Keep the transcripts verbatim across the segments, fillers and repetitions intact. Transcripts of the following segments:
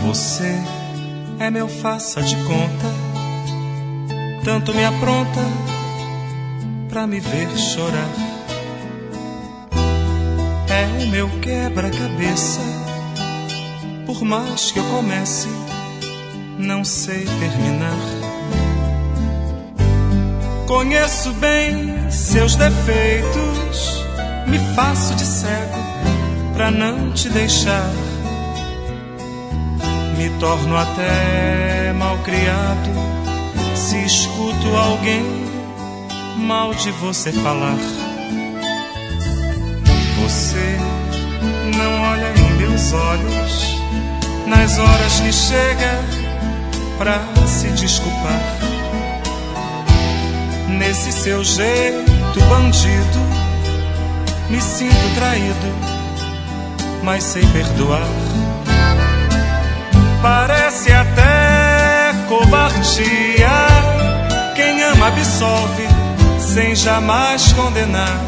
Você é meu faça de conta, tanto me apronta pra me ver chorar. É o meu quebra-cabeça, por mais que eu comece, não sei terminar. Conheço bem seus defeitos, me faço de cego pra não te deixar. Me torno até malcriado se escuto alguém mal de você falar. Você não olha em meus olhos nas horas que chega pra se desculpar. Nesse seu jeito bandido me sinto traído, mas sei perdoar. Parece até covardia, quem ama absolve sem jamais condenar.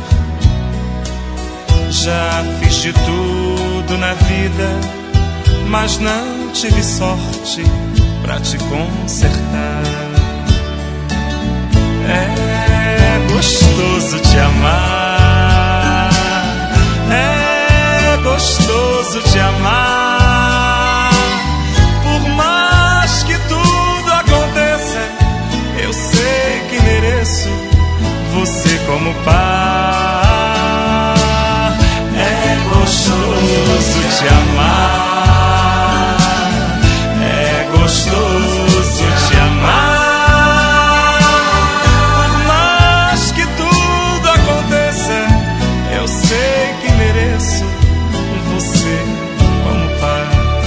Já fiz de tudo na vida, mas não tive sorte pra te consertar. É gostoso te amar, é gostoso te amar. Por mais que tudo aconteça, eu sei que mereço você como par. É gostoso te amar, é gostoso te amar. Por mais que tudo aconteça, eu sei que mereço você como par.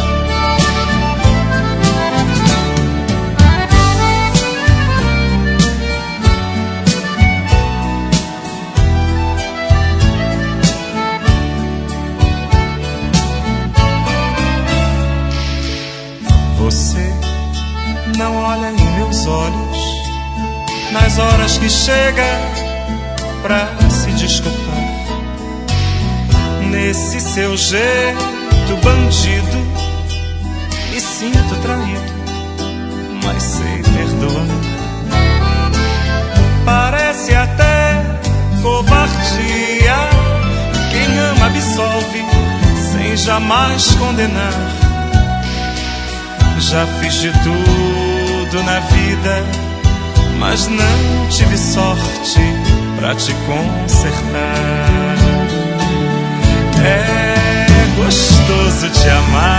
Você não olha em meus olhos nas horas que chega pra se desculpar. Nesse seu jeito bandido me sinto traído, mas sei perdoar. Parece até covardia, quem ama absolve sem jamais condenar. Já fiz de tudo na vida, mas não tive sorte pra te consertar. É gostoso te amar,